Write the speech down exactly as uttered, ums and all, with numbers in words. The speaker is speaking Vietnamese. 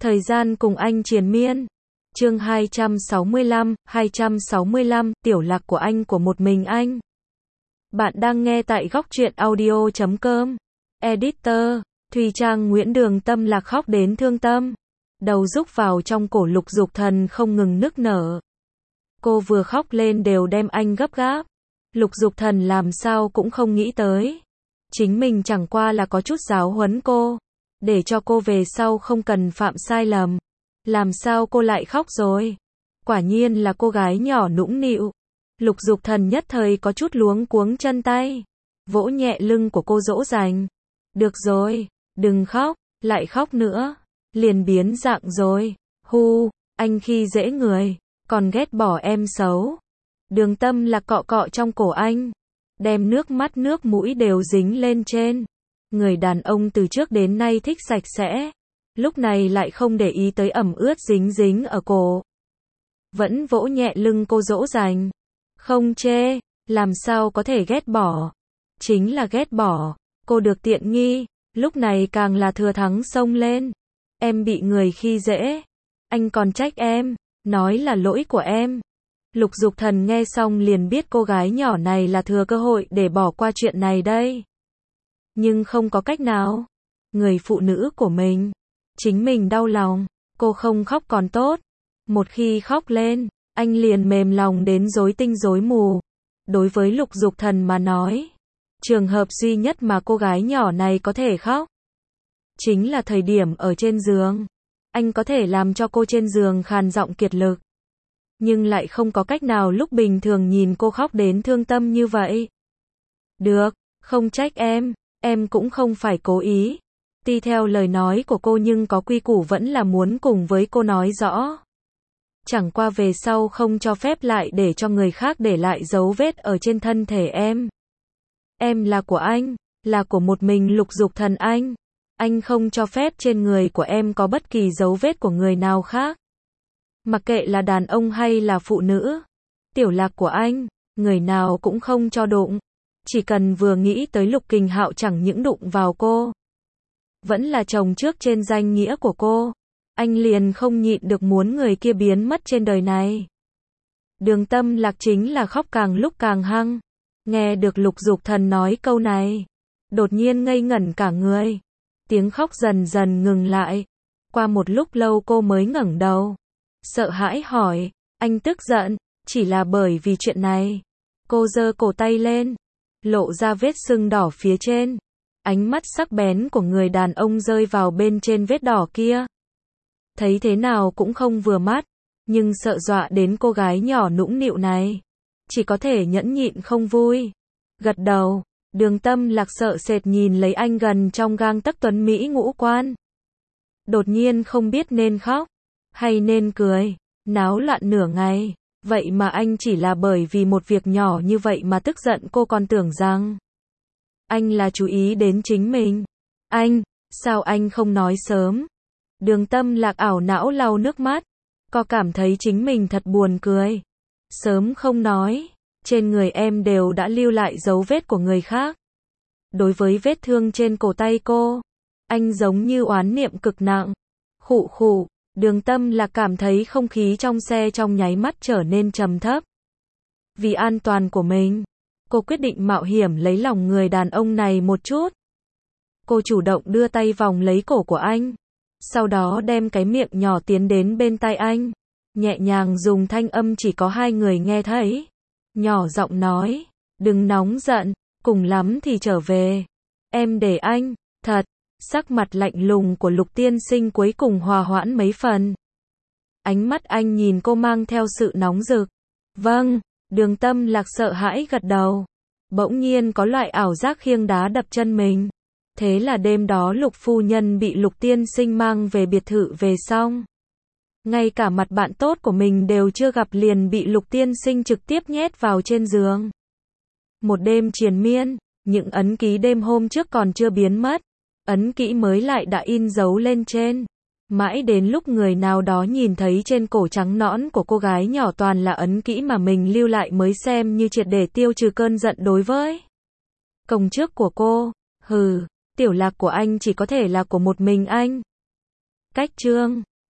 Thời gian cùng anh triền miên. Chương hai trăm sáu mươi lăm, hai trăm sáu mươi lăm, tiểu lạc của anh của một mình anh. Bạn đang nghe tại góc truyện audio chấm com. Editor, Thùy Trang Nguyễn Đường Tâm Lạc khóc đến thương tâm. Đầu rúc vào trong cổ Lục Dục Thần không ngừng nức nở. Cô vừa khóc lên đều đem anh gấp gáp. Lục Dục Thần làm sao cũng không nghĩ tới. Chính mình chẳng qua là có chút giáo huấn cô. Để cho cô về sau không cần phạm sai lầm. Làm sao cô lại khóc rồi? Quả nhiên là cô gái nhỏ nũng nịu. Lục Dục Thần nhất thời có chút luống cuống chân tay. Vỗ nhẹ lưng của cô dỗ dành. Được rồi, đừng khóc, lại khóc nữa. Liền biến dạng rồi. Hu, anh khi dễ người, còn ghét bỏ em xấu. Đường Tâm Lạc cọ cọ trong cổ anh. Đem nước mắt nước mũi đều dính lên trên. Người đàn ông từ trước đến nay thích sạch sẽ. Lúc này lại không để ý tới ẩm ướt dính dính ở cổ. Vẫn vỗ nhẹ lưng cô dỗ dành. Không chê, làm sao có thể ghét bỏ. Chính là ghét bỏ. Cô được tiện nghi, lúc này càng là thừa thắng xông lên. Em bị người khi dễ. Anh còn trách em, nói là lỗi của em. Lục Dục Thần nghe xong liền biết cô gái nhỏ này là thừa cơ hội để bỏ qua chuyện này đây. Nhưng không có cách nào. Người phụ nữ của mình, chính mình đau lòng, cô không khóc còn tốt. Một khi khóc lên, anh liền mềm lòng đến rối tinh rối mù. Đối với Lục Dục Thần mà nói, trường hợp duy nhất mà cô gái nhỏ này có thể khóc, chính là thời điểm ở trên giường. Anh có thể làm cho cô trên giường khàn giọng kiệt lực. Nhưng lại không có cách nào lúc bình thường nhìn cô khóc đến thương tâm như vậy. Được, không trách em, em cũng không phải cố ý. Tuy theo lời nói của cô nhưng có quy củ vẫn là muốn cùng với cô nói rõ. Chẳng qua về sau không cho phép lại để cho người khác để lại dấu vết ở trên thân thể em. Em là của anh, là của một mình Lục Dục Thần anh. Anh không cho phép trên người của em có bất kỳ dấu vết của người nào khác. Mặc kệ là đàn ông hay là phụ nữ. Tiểu lạc của anh, người nào cũng không cho đụng. Chỉ cần vừa nghĩ tới Lục Kình Hạo chẳng những đụng vào cô, vẫn là chồng trước trên danh nghĩa của cô, anh liền không nhịn được muốn người kia biến mất trên đời này. Đường Tâm Lạc chính là khóc càng lúc càng hăng. Nghe được Lục Dục Thần nói câu này, đột nhiên ngây ngẩn cả người. Tiếng khóc dần dần ngừng lại. Qua một lúc lâu cô mới ngẩng đầu, sợ hãi hỏi, anh tức giận, chỉ là bởi vì chuyện này. Cô giơ cổ tay lên, lộ ra vết sưng đỏ phía trên. Ánh mắt sắc bén của người đàn ông rơi vào bên trên vết đỏ kia. Thấy thế nào cũng không vừa mắt, nhưng sợ dọa đến cô gái nhỏ nũng nịu này. Chỉ có thể nhẫn nhịn không vui. Gật đầu, Đường Tâm Lạc sợ sệt nhìn lấy anh gần trong gang tấc tuấn Mỹ ngũ quan. Đột nhiên không biết nên khóc, hay nên cười, náo loạn nửa ngày. Vậy mà anh chỉ là bởi vì một việc nhỏ như vậy mà tức giận. Cô còn tưởng rằng anh là chú ý đến chính mình. Anh, sao anh không nói sớm? Đường Tâm Lạc ảo não lau nước mắt. Có cảm thấy chính mình thật buồn cười. Sớm không nói, trên người em đều đã lưu lại dấu vết của người khác. Đối với vết thương trên cổ tay cô, anh giống như oán niệm cực nặng. Khụ khụ, Đường Tâm Lạc cảm thấy không khí trong xe trong nháy mắt trở nên trầm thấp. Vì an toàn của mình, cô quyết định mạo hiểm lấy lòng người đàn ông này một chút. Cô chủ động đưa tay vòng lấy cổ của anh, sau đó đem cái miệng nhỏ tiến đến bên tai anh, nhẹ nhàng dùng thanh âm chỉ có hai người nghe thấy. Nhỏ giọng nói, đừng nóng giận, cùng lắm thì trở về. Em để anh, thật. Sắc mặt lạnh lùng của Lục tiên sinh cuối cùng hòa hoãn mấy phần. Ánh mắt anh nhìn cô mang theo sự nóng rực. Vâng, Đường Tâm Lạc sợ hãi gật đầu. Bỗng nhiên có loại ảo giác khiêng đá đập chân mình. Thế là đêm đó Lục phu nhân bị Lục tiên sinh mang về biệt thự về xong. Ngay cả mặt bạn tốt của mình đều chưa gặp liền bị Lục tiên sinh trực tiếp nhét vào trên giường. Một đêm triền miên, những ấn ký đêm hôm trước còn chưa biến mất. Ấn kỹ mới lại đã in dấu lên trên. Mãi đến lúc người nào đó nhìn thấy trên cổ trắng nõn của cô gái nhỏ toàn là ấn kỹ mà mình lưu lại mới xem như triệt để tiêu trừ cơn giận đối với công trước của cô. Hừ, tiểu lạc của anh chỉ có thể là của một mình anh. Cách chương